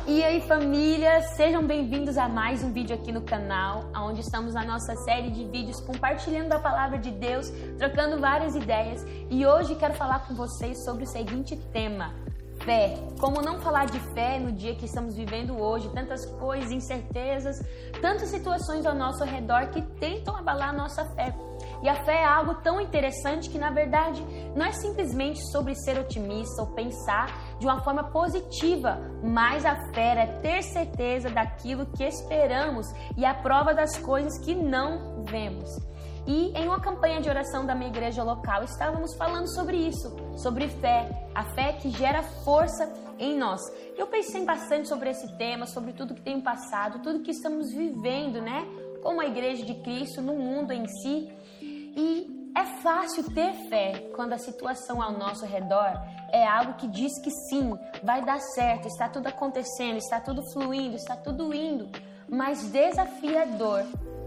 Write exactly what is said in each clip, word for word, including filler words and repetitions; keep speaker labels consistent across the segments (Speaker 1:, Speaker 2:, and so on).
Speaker 1: E aí, família, sejam bem-vindos a mais um vídeo aqui no canal, onde estamos na nossa série de vídeos compartilhando a palavra de Deus, trocando várias ideias. E hoje quero falar com vocês sobre o seguinte tema: fé. Como não falar de fé no dia que estamos vivendo hoje? Tantas coisas, incertezas, tantas situações ao nosso redor que tentam abalar a nossa fé. E a fé é algo tão interessante que, na verdade, não é simplesmente sobre ser otimista ou pensar de uma forma positiva, mas a fé é ter certeza daquilo que esperamos e a prova das coisas que não vemos. E em uma campanha de oração da minha igreja local, estávamos falando sobre isso, sobre fé, a fé que gera força em nós. Eu pensei bastante sobre esse tema, sobre tudo que tem passado, tudo que estamos vivendo, né? Como a igreja de Cristo, no mundo em si. E é fácil ter fé quando a situação ao nosso redor é algo que diz que sim, vai dar certo, está tudo acontecendo, está tudo fluindo, está tudo indo. Mas desafiador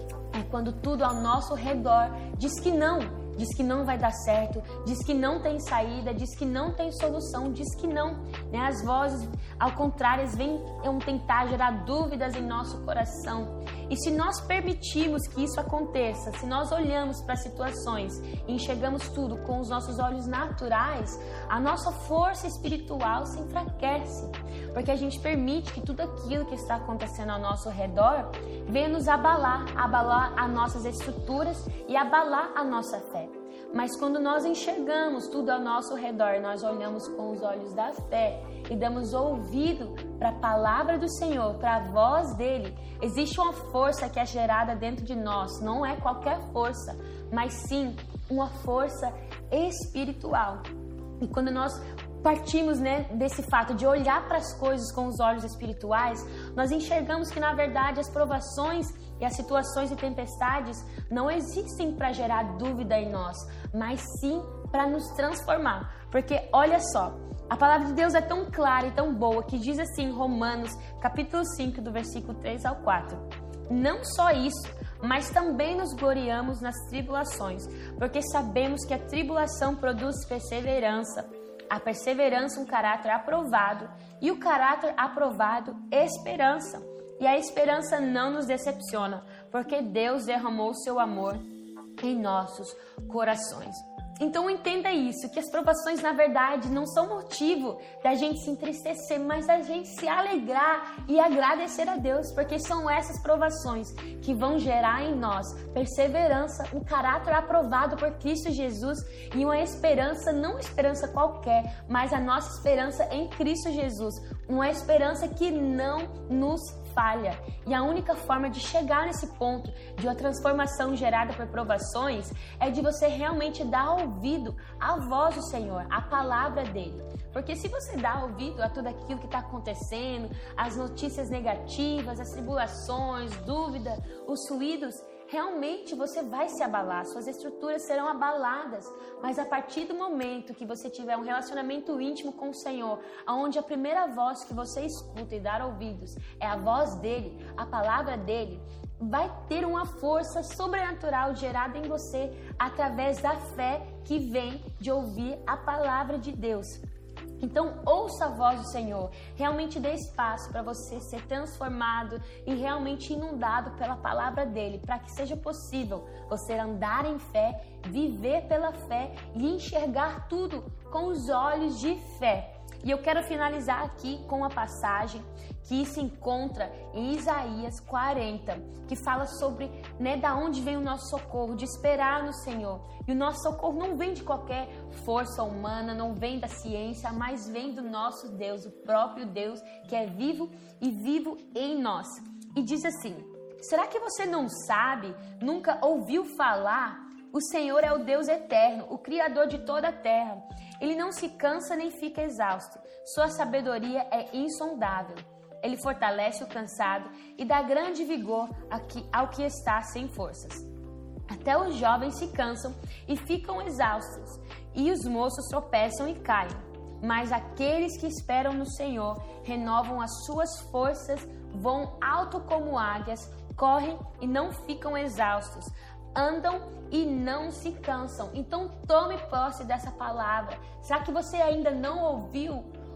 Speaker 1: é quando tudo ao nosso redor diz que não, diz que não vai dar certo, diz que não tem saída, diz que não tem solução, diz que não. Né? As vozes, ao contrário, vêm tentar gerar dúvidas em nosso coração. E se nós permitirmos que isso aconteça, se nós olhamos para as situações e enxergamos tudo com os nossos olhos naturais, a nossa força espiritual se enfraquece. Porque a gente permite que tudo aquilo que está acontecendo ao nosso redor venha nos abalar, abalar as nossas estruturas e abalar a nossa fé. Mas quando nós enxergamos tudo ao nosso redor, nós olhamos com os olhos da fé e damos ouvido para a palavra do Senhor, para a voz dele, existe uma força que é gerada dentro de nós. Não é qualquer força, mas sim uma força espiritual. E quando nós partimos, né, desse fato de olhar para as coisas com os olhos espirituais, nós enxergamos que, na verdade, as provações e as situações e tempestades não existem para gerar dúvida em nós, mas sim para nos transformar. Porque, olha só, a palavra de Deus é tão clara e tão boa que diz assim em Romanos, capítulo cinco, do versículo três ao quatro. Não só isso, mas também nos gloriamos nas tribulações, porque sabemos que a tribulação produz perseverança. A perseverança, um caráter aprovado, e o caráter aprovado, esperança. E a esperança não nos decepciona, porque Deus derramou o seu amor em nossos corações. Então entenda isso, que as provações na verdade não são motivo da gente se entristecer, mas da gente se alegrar e agradecer a Deus, porque são essas provações que vão gerar em nós perseverança, um caráter aprovado por Cristo Jesus e uma esperança, não uma esperança qualquer, mas a nossa esperança em Cristo Jesus, uma esperança que não nos falha. E a única forma de chegar nesse ponto de uma transformação gerada por provações é de você realmente dar ouvido à voz do Senhor, à palavra dele. Porque se você dá ouvido a tudo aquilo que está acontecendo, as notícias negativas, as tribulações, dúvida, os ruídos, realmente você vai se abalar, suas estruturas serão abaladas. Mas a partir do momento que você tiver um relacionamento íntimo com o Senhor, onde a primeira voz que você escuta e dar ouvidos é a voz dele, a palavra dele, vai ter uma força sobrenatural gerada em você através da fé que vem de ouvir a palavra de Deus. Então, ouça a voz do Senhor, realmente dê espaço para você ser transformado e realmente inundado pela palavra dele, para que seja possível você andar em fé, viver pela fé e enxergar tudo com os olhos de fé. E eu quero finalizar aqui com uma passagem que se encontra em Isaías quarenta, que fala sobre, né, da onde vem o nosso socorro, de esperar no Senhor. E o nosso socorro não vem de qualquer força humana, não vem da ciência, mas vem do nosso Deus, o próprio Deus que é vivo e vivo em nós. E diz assim: será que você não sabe, nunca ouviu falar? O Senhor é o Deus eterno, o Criador de toda a terra. Ele não se cansa nem fica exausto. Sua sabedoria é insondável. Ele fortalece o cansado e dá grande vigor ao que está sem forças. Até os jovens se cansam e ficam exaustos, e os moços tropeçam e caem. Mas aqueles que esperam no Senhor renovam as suas forças, voam alto como águias, correm e não ficam exaustos, andam e não se cansam. Então tome posse dessa palavra. Será que você ainda não ouviu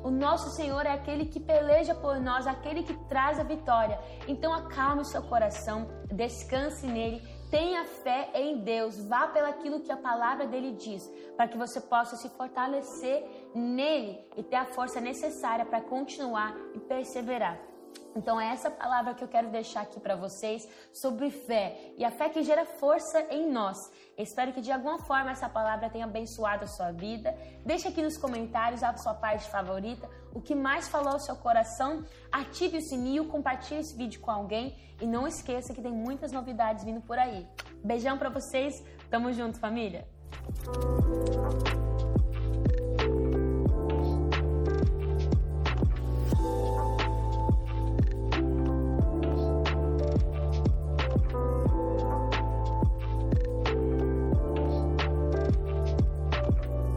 Speaker 1: O nosso Senhor é aquele que peleja por nós, aquele que traz a vitória. Então acalme o seu coração, descanse nele, tenha fé em Deus, vá pelaquilo que a palavra dele diz, para que você possa se fortalecer nele e ter a força necessária para continuar e perseverar. Então é essa palavra que eu quero deixar aqui para vocês sobre fé, e a fé que gera força em nós. Eu espero que de alguma forma essa palavra tenha abençoado a sua vida. Deixa aqui nos comentários a sua parte favorita, o que mais falou ao seu coração. Ative o sininho, compartilhe esse vídeo com alguém e não esqueça que tem muitas novidades vindo por aí. Beijão para vocês, tamo junto, família!